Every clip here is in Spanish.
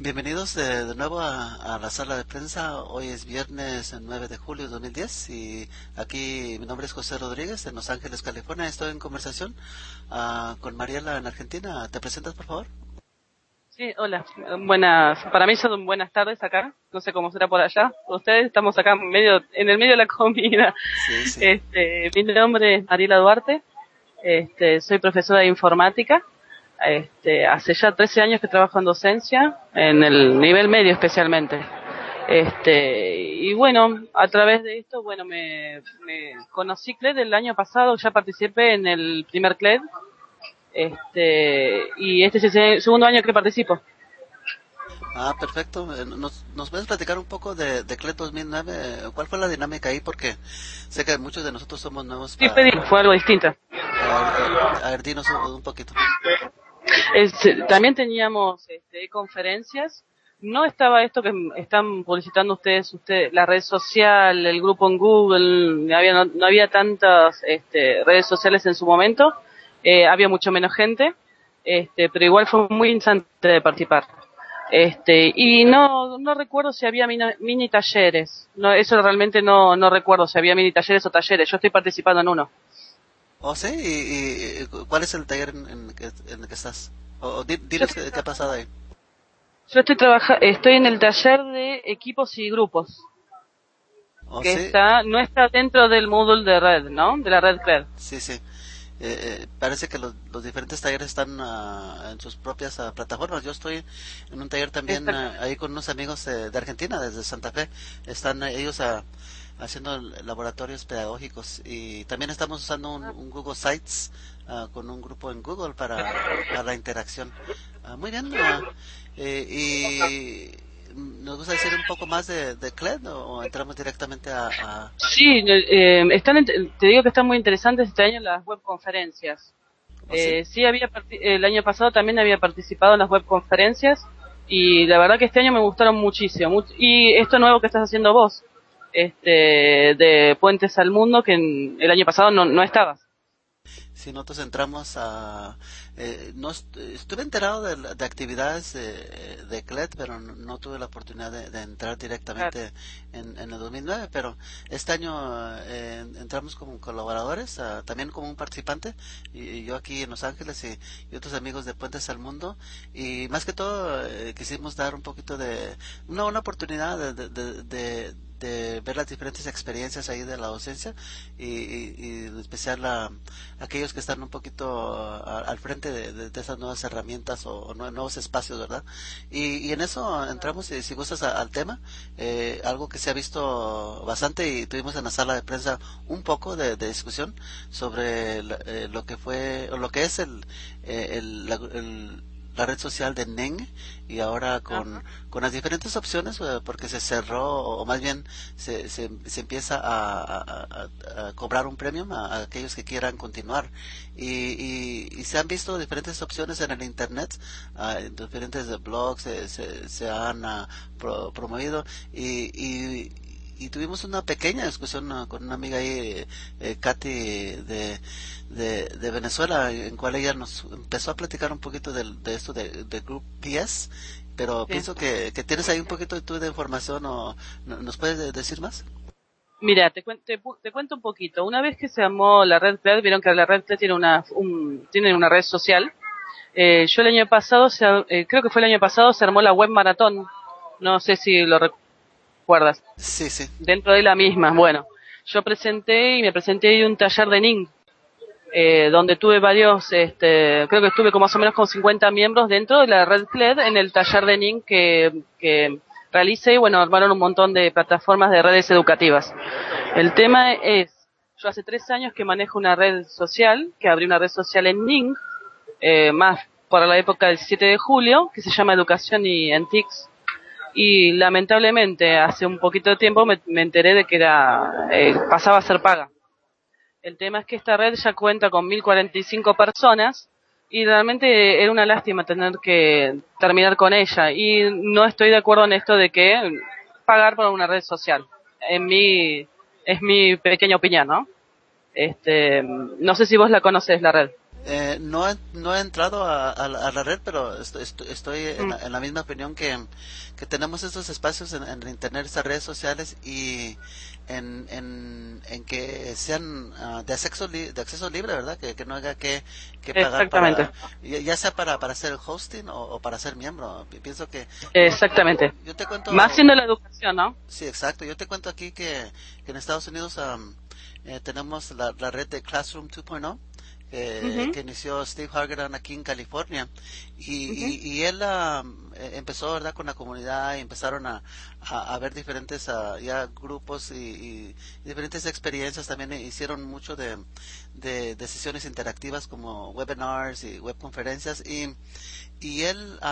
Bienvenidos de nuevo a la sala de prensa. Hoy es viernes 9 de julio de 2010 y aquí mi nombre es José Rodríguez en Los Ángeles, California. Estoy en conversación con Mariela en Argentina. ¿Te presentas, por favor? Sí, hola. Buenas, para mí son buenas tardes acá. No sé cómo será por allá. Ustedes estamos acá en el medio de la comida. Sí, sí. Mi nombre es Mariela Duarte. Soy profesora de informática. Hace ya 13 años que trabajo en docencia, en el nivel medio especialmente. Y bueno, a través de esto, bueno, me conocí CLED el año pasado, ya participé en el primer CLED. Y este es el segundo año que participo. Perfecto. ¿Nos puedes platicar un poco de CLET 2009? ¿Cuál fue la dinámica ahí? Porque sé que muchos de nosotros somos nuevos Sí, pedí, fue algo distinto. a ver, dinos un poquito. También teníamos conferencias. No estaba esto que están publicitando ustedes, la red social, el grupo en Google, no había tantas redes sociales en su momento, había mucho menos gente, pero igual fue muy interesante de participar. Y no recuerdo si había mini talleres, no, eso realmente no recuerdo si había mini talleres o talleres, yo estoy participando en uno. ¿Oh, sí? ¿Y cuál es el taller en el que estás? Yo Dinos qué ha pasado ahí. estoy en el taller de equipos y grupos, ¿Oh, que sí? no está dentro del Moodle de red, ¿no? De la red CLED. Sí, sí. Parece que los diferentes talleres están en sus propias plataformas. Yo estoy en un taller también Exactamente. ahí con unos amigos de Argentina, desde Santa Fe. Están ellos haciendo laboratorios pedagógicos y también estamos usando un Google Sites con un grupo en Google para la interacción. Muy bien. Y nos gusta decir un poco más de CLED o entramos directamente a... Sí, te digo que están muy interesantes este año las webconferencias. ¿Oh, sí? Sí, el año pasado también había participado en las webconferencias y la verdad que este año me gustaron muchísimo. Y esto nuevo que estás haciendo vos, de Puentes al Mundo, que el año pasado no estabas. Si nosotros entramos no estuve enterado de actividades de CLED, pero no tuve la oportunidad de entrar Claro. directamente en el 2009, pero este año entramos como colaboradores, también como un participante, y yo aquí en Los Ángeles y otros amigos de Puentes al Mundo, y más que todo quisimos dar un poquito de, una oportunidad de ver las diferentes experiencias ahí de la docencia y en especial aquellos que están un poquito al frente de esas nuevas herramientas o nuevos espacios, ¿verdad? Y en eso entramos, y si gustas, al tema, algo que se ha visto bastante y tuvimos en la sala de prensa un poco de discusión sobre lo que fue, o lo que es la red social de Ning y ahora Ajá. con las diferentes opciones porque se cerró o más bien se empieza a cobrar un premium a aquellos que quieran continuar y se han visto diferentes opciones en el internet, diferentes blogs se han promovido y tuvimos una pequeña discusión con una amiga ahí, Katy de Venezuela, en cual ella nos empezó a platicar un poquito de esto de Group PS, pero Sí. pienso que tienes ahí un poquito tú de información o nos puedes decir más. Mira, te cuento un poquito. Una vez que se armó la red CLED, vieron que la red CLED tiene una red social. Yo el año pasado, creo que fue el año pasado, se armó la web maratón. No sé si lo recuerdas. Sí, sí. Dentro de la misma, bueno. Yo me presenté ahí un taller de NING, donde tuve creo que estuve como más o menos con 50 miembros dentro de la red CLED en el taller de NING que realicé y bueno, armaron un montón de plataformas de redes educativas. El tema es, yo hace 3 años que manejo una red social, que abrí una red social en NING, más para la época del 7 de julio, que se llama Educación y Antics, y lamentablemente hace un poquito de tiempo me enteré de que pasaba a ser paga. El tema es que esta red ya cuenta con 1045 personas y realmente era una lástima tener que terminar con ella y no estoy de acuerdo en esto de que pagar por una red social. Es mi pequeña opinión, ¿no? No sé si vos la conoces, la red. No he entrado a la red, pero estoy en la misma opinión que tenemos estos espacios en internet, estas redes sociales, y en que sean de acceso libre, ¿verdad? Que no haya que pagar Exactamente, para, ya sea para hacer el hosting o para ser miembro. Pienso que exactamente. yo te Más cuento, siendo la educación, ¿no? sí, exacto, yo te cuento aquí que en Estados Unidos tenemos la red de Classroom 2.0, Ujú, que inició Steve Hargadon aquí en California, ujú. y él empezó, ¿verdad?, con la comunidad, y empezaron a ver diferentes ya grupos y diferentes experiencias. También hicieron mucho de sesiones interactivas como webinars y webconferencias, y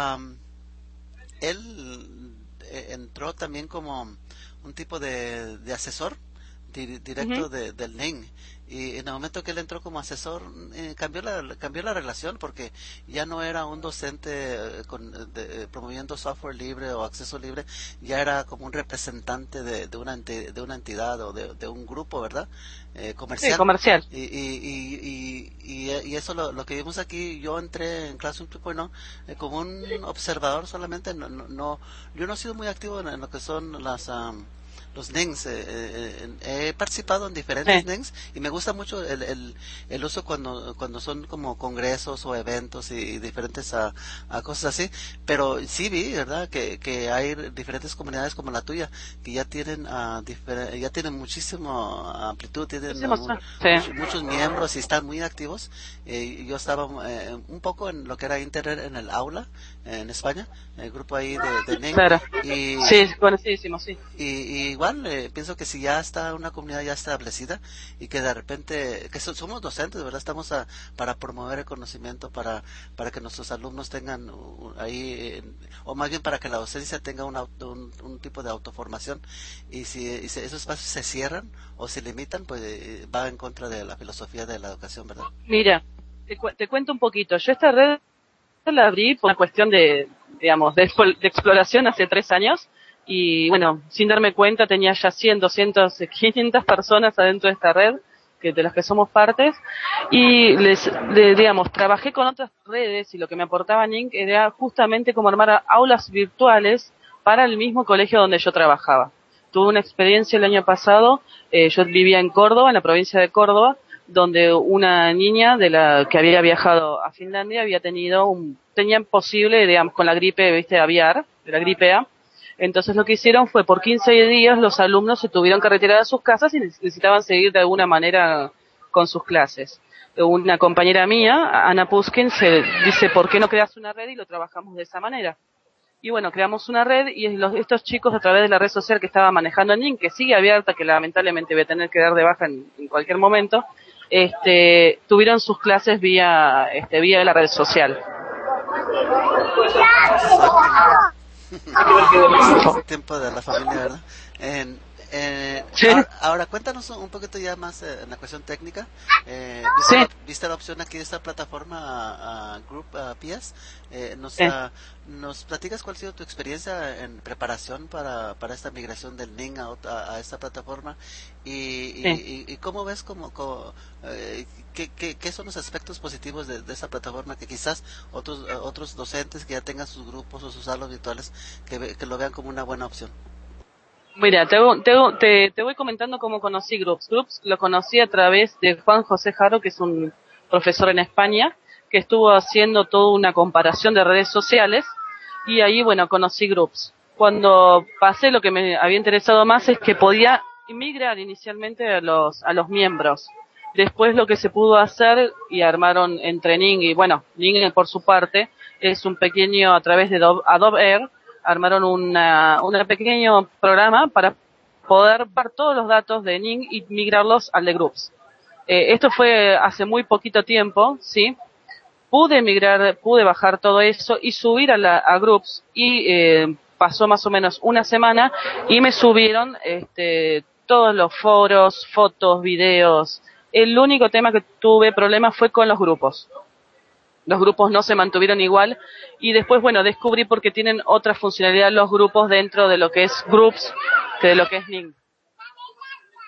él entró también como un tipo de asesor Ujú. directo del NING. Y en el momento que él entró como asesor, cambió la relación, porque ya no era un docente promoviendo software libre o acceso libre. Ya era como un representante de una entidad o de un grupo, ¿verdad? Sí, Comercial. comercial. Y eso lo que vimos aquí. Yo entré en Classroom 2.0 como un observador solamente. Yo no he sido muy activo en lo que son los NINGs. He participado en diferentes Sí, NINGs, y me gusta mucho el uso cuando son como congresos o eventos y diferentes a cosas así. Pero sí vi, ¿verdad?, que hay diferentes comunidades como la tuya, que ya tienen muchísimo amplitud, tienen hicimos, sí. muchos miembros y están muy activos. Yo estaba un poco en lo que era Internet en el aula en España, el grupo ahí de NING, Claro. y Sí, conocidísimo, sí. y igual pienso que si ya está una comunidad ya establecida, y que de repente, somos docentes, ¿verdad? Estamos para promover el conocimiento, para que nuestros alumnos tengan o más bien para que la docencia tenga un tipo de autoformación. Y si esos espacios se cierran o se limitan, pues va en contra de la filosofía de la educación, ¿verdad? Mira, te cuento un poquito. Yo esta red la abrí por una cuestión de, digamos, de exploración hace 3 años. Y bueno, sin darme cuenta tenía ya 100, 200, 500 personas adentro de esta red, de las que somos partes. Y digamos, trabajé con otras redes, y lo que me aportaba Nink era justamente como armar aulas virtuales para el mismo colegio donde yo trabajaba. Tuve una experiencia el año pasado. Yo vivía en Córdoba, en la provincia de Córdoba, donde una niña de la que había viajado a Finlandia tenía posible, digamos, con la gripe, viste, aviar, de la gripe A. Entonces lo que hicieron fue, por 15 días los alumnos se tuvieron que retirar a sus casas y necesitaban seguir de alguna manera con sus clases. Una compañera mía, Ana Puskin, se dice, ¿por qué no creas una red? Y lo trabajamos de esa manera. Y bueno, creamos una red, y estos chicos, a través de la red social que estaba manejando en Link, que sigue abierta, que lamentablemente voy a tener que dar de baja en cualquier momento, tuvieron sus clases vía la red social. Es óptimo. Tiempo de la familia, ¿verdad? En, Sí, ahora cuéntanos un poquito ya más en la cuestión técnica. sí, ¿Viste la opción aquí de esta plataforma Group PS? sí, ¿Nos platicas cuál ha sido tu experiencia en preparación para esta migración del NING a esta plataforma? sí. Y cómo ves qué son los aspectos positivos de esta plataforma, que quizás otros docentes que ya tengan sus grupos o sus salas virtuales, que lo vean como una buena opción? Mira, te voy comentando cómo conocí Groups. Groups lo conocí a través de Juan José Jaro, que es un profesor en España, que estuvo haciendo toda una comparación de redes sociales, y ahí, bueno, conocí Groups. Cuando pasé, lo que me había interesado más es que podía migrar inicialmente a los miembros. Después lo que se pudo hacer, y armaron entre Ning y, bueno, Ning por su parte, es un pequeño, a través de Adobe Air, armaron un pequeño programa para poder ver todos los datos de Ning y migrarlos al de Groups. Esto fue hace muy poquito tiempo, ¿sí? Pude bajar todo eso y subir a Groups, y pasó más o menos una semana y me subieron todos los foros, fotos, videos. El único tema que tuve problema fue con los grupos no se mantuvieron igual, y después, bueno, descubrí porque tienen otra funcionalidad los grupos dentro de lo que es Groups que de lo que es Ning.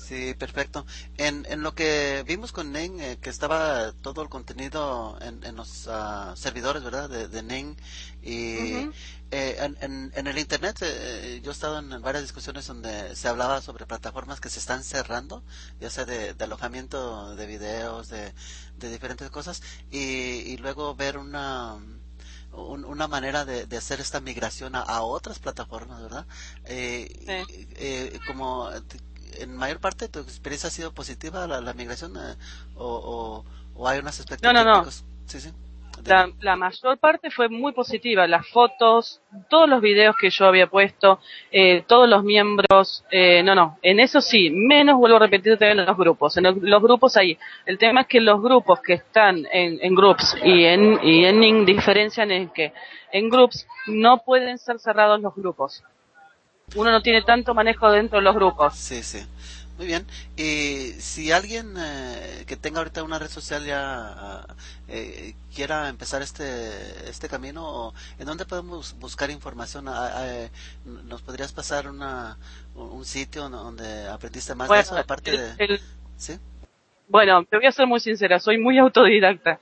Sí, perfecto. En lo que vimos con Ning, que estaba todo el contenido en los servidores, ¿verdad? De Ning. Y Ujú. en el Internet, yo he estado en varias discusiones donde se hablaba sobre plataformas que se están cerrando, ya sea de alojamiento de videos, de diferentes cosas, y luego ver una manera de hacer esta migración a otras plataformas, ¿verdad? Sí. Como en mayor parte tu experiencia ha sido positiva la migración, o hay unos aspectos No, no, no. críticos. Sí, sí, dime. La mayor parte fue muy positiva. Las fotos, todos los videos que yo había puesto, todos los miembros, no. En eso sí, menos vuelvo a repetir también en los grupos. En los grupos ahí. El tema es que los grupos que están en groups y en Ning diferencian en que en groups no pueden ser cerrados los grupos. Uno no tiene tanto manejo dentro de los grupos. Sí, sí. Muy bien. Y si alguien que tenga ahorita una red social ya quiera empezar este camino, ¿en dónde podemos buscar información? ¿Nos podrías pasar un sitio donde aprendiste más de Bueno, eso? Aparte el, de... el, ¿Sí? Bueno, te voy a ser muy sincera, soy muy autodidacta.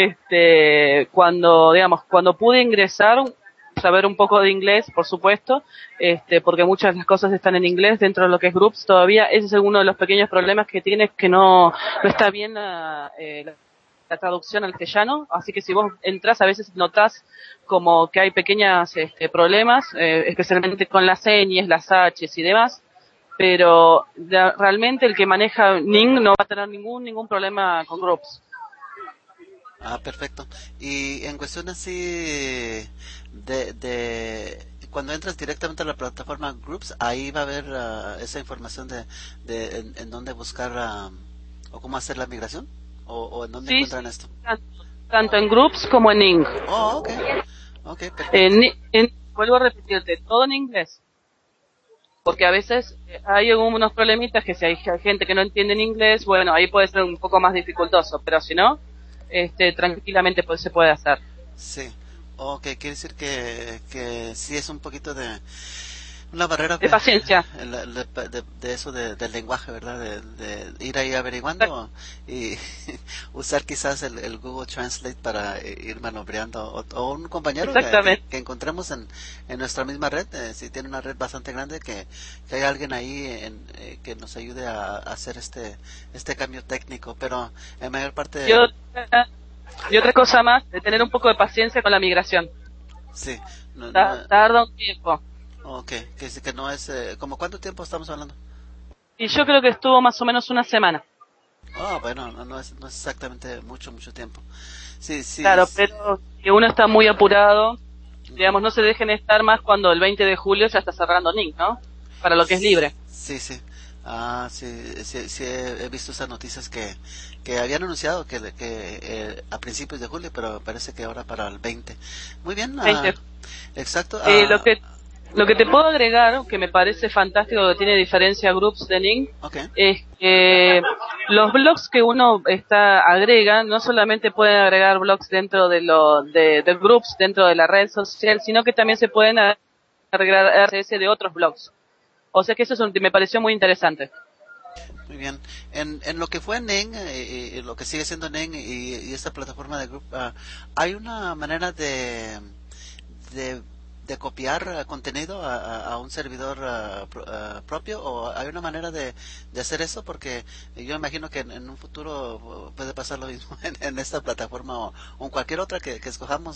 Cuando pude ingresar, saber un poco de inglés, por supuesto, porque muchas de las cosas están en inglés dentro de lo que es Groups todavía. Ese es uno de los pequeños problemas que tiene, es que no está bien la traducción al castellano, así que si vos entras a veces notás como que hay pequeños problemas, especialmente con las señas, las H's y demás, pero realmente el que maneja Ning no va a tener ningún problema con groups. Ah, perfecto. Y en cuestión así cuando entras directamente a la plataforma Groups, ahí va a haber esa información en dónde buscar o cómo hacer la migración, o en dónde Sí, encuentran sí, esto. tanto en groups como en Ning. Oh, ok, ok, perfecto. Vuelvo a repetirte, todo en inglés, porque a veces hay algunos problemitas que si hay gente que no entiende en inglés, bueno, ahí puede ser un poco más dificultoso, pero si no, tranquilamente se puede hacer. Sí, ok, quiere decir que sí es un poquito de una barrera De paciencia. de eso del lenguaje, ¿verdad? De ir ahí averiguando y usar quizás el Google Translate para ir manobreando, o un compañero Exactamente. que encontremos en nuestra misma red, si tiene una red bastante grande, que haya alguien ahí que nos ayude a hacer este cambio técnico, pero en mayor Y parte, otra, y otra cosa más, de tener un poco de paciencia con la migración. sí, no, Tarda un tiempo. ok, que no es, ¿como cuánto tiempo estamos hablando? Y yo creo que estuvo más o menos una semana. Bueno, no es exactamente mucho tiempo. Sí, sí, Claro, pero si uno está muy apurado, digamos, no se dejen estar más cuando el 20 de julio ya está cerrando Nick, ¿no? Para lo que es libre. sí, sí. Sí, he visto esas noticias que habían anunciado a principios de julio, pero parece que ahora para el 20. Muy bien, 20. exacto. Lo que te puedo agregar, que me parece fantástico, que tiene diferencia a Groups de Ning, Ok, es que los blogs que uno agrega, no solamente pueden agregar blogs dentro de Groups, dentro de la red social, sino que también se pueden agregar RSS de otros blogs. O sea que eso me pareció muy interesante. muy bien. En lo que fue Nen, lo que sigue siendo Nen y esta plataforma de Group, ¿hay una manera de, de copiar contenido a un servidor propio, o hay una manera de hacer eso? Porque yo imagino que en un futuro puede pasar lo mismo en esta plataforma, o en cualquier otra que escojamos.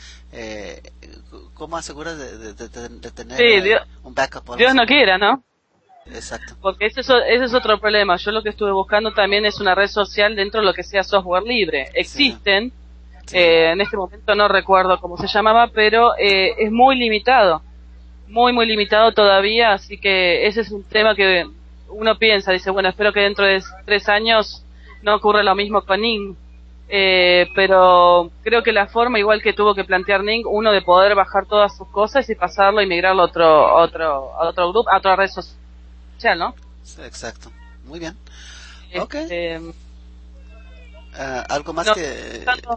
¿Cómo aseguras de tener Sí, un backup o algo Dios así? no quiera, ¿no? Exacto. Porque ese es otro problema. Yo lo que estuve buscando también es una red social dentro de lo que sea software libre. Sí, Existen, sí, sí. en este momento no recuerdo cómo se llamaba, pero es muy limitado, muy limitado todavía, así que ese es un tema que uno piensa, dice, bueno, espero que dentro de 3 años no ocurra lo mismo con Ning, pero creo que la forma, igual que tuvo que plantear Ning, uno de poder bajar todas sus cosas y pasarlo y migrarlo a otro grupo, a otra red social, ¿no? Sí, exacto. Muy bien. Ok. Este, Algo más no, que... tanto-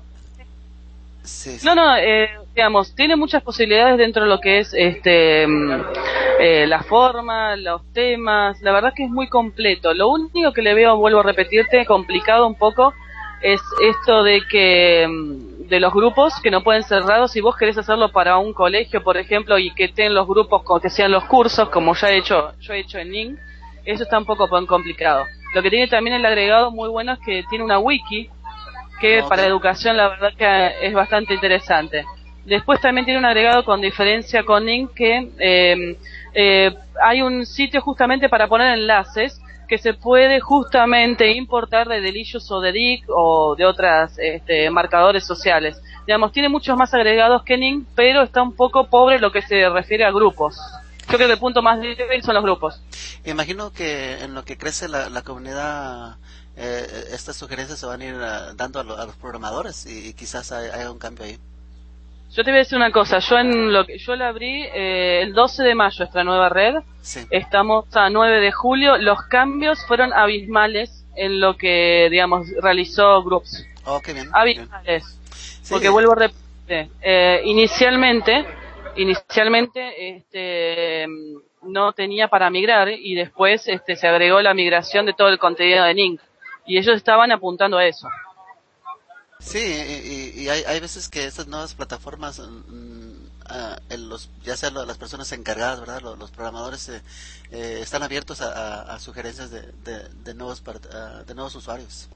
Sí, sí. no, digamos, tiene muchas posibilidades dentro de lo que es la forma, los temas, la verdad que es muy completo. Lo único que le veo, vuelvo a repetirte, complicado un poco, es esto de que de los grupos que no pueden ser cerrados. Si vos querés hacerlo para un colegio, por ejemplo, y que estén los grupos que sean los cursos, como yo he hecho en Ning, eso está un poco complicado. Lo que tiene también el agregado muy bueno es que tiene una wiki que Okay. para educación la verdad que es bastante interesante. Después también tiene un agregado con diferencia con Ning que hay un sitio justamente para poner enlaces que se puede justamente importar de Delicious o de Dick o de otras marcadores sociales. Digamos, tiene muchos más agregados que Ning, pero está un poco pobre lo que se refiere a grupos. Yo creo que el punto más débil son los grupos. Imagino que en lo que crece la comunidad, estas sugerencias se van a ir dando a los programadores y quizás haya un cambio ahí. Yo te voy a decir una cosa, yo la abrí el 12 de mayo, esta nueva red, Sí. estamos a 9 de julio, los cambios fueron abismales en lo que, digamos, realizó Groups. Oh, qué bien. Abismales. Sí. Porque vuelvo a repetir, inicialmente, no tenía para migrar y después se agregó la migración de todo el contenido de Ning y ellos estaban apuntando a eso. Sí, y hay veces que estas nuevas plataformas, ya sea las personas encargadas, ¿verdad? Los programadores están abiertos a sugerencias de nuevos usuarios.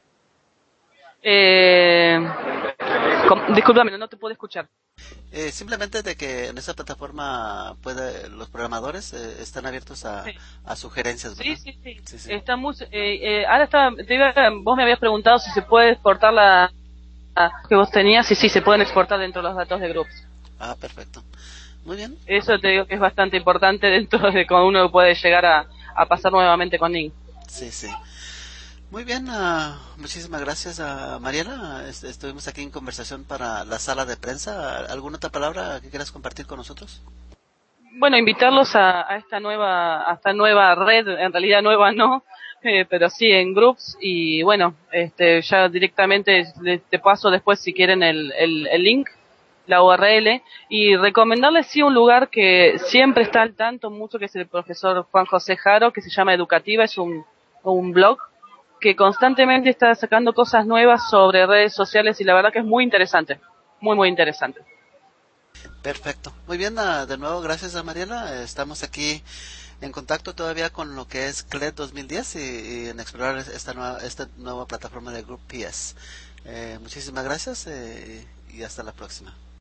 Discúlpame, no te puedo escuchar. Simplemente de que en esa plataforma los programadores están abiertos Sí. a sugerencias, ¿verdad? Sí. Está muy, ahora vos me habías preguntado si se puede exportar la que vos tenías, y sí, se pueden exportar dentro de los datos de Groups. Ah, perfecto. Muy bien. Eso te digo que es bastante importante dentro de cuando uno puede llegar a pasar nuevamente con Ning. Sí. Muy bien, muchísimas gracias a Mariela. Estuvimos aquí en conversación para la sala de prensa. ¿Alguna otra palabra que quieras compartir con nosotros? Bueno, invitarlos a esta nueva red, en realidad nueva no, pero sí en Groups, y bueno, ya directamente te paso después si quieren el link, la URL, y recomendarles sí un lugar que siempre está al tanto mucho, que es el profesor Juan José Jaro, que se llama Educativa, es un blog que constantemente está sacando cosas nuevas sobre redes sociales y la verdad que es muy interesante, muy interesante. Perfecto. Muy bien, de nuevo gracias a Mariela. Estamos aquí en contacto todavía con lo que es CLED 2010 y en explorar esta nueva plataforma de Group PS. Muchísimas gracias y hasta la próxima.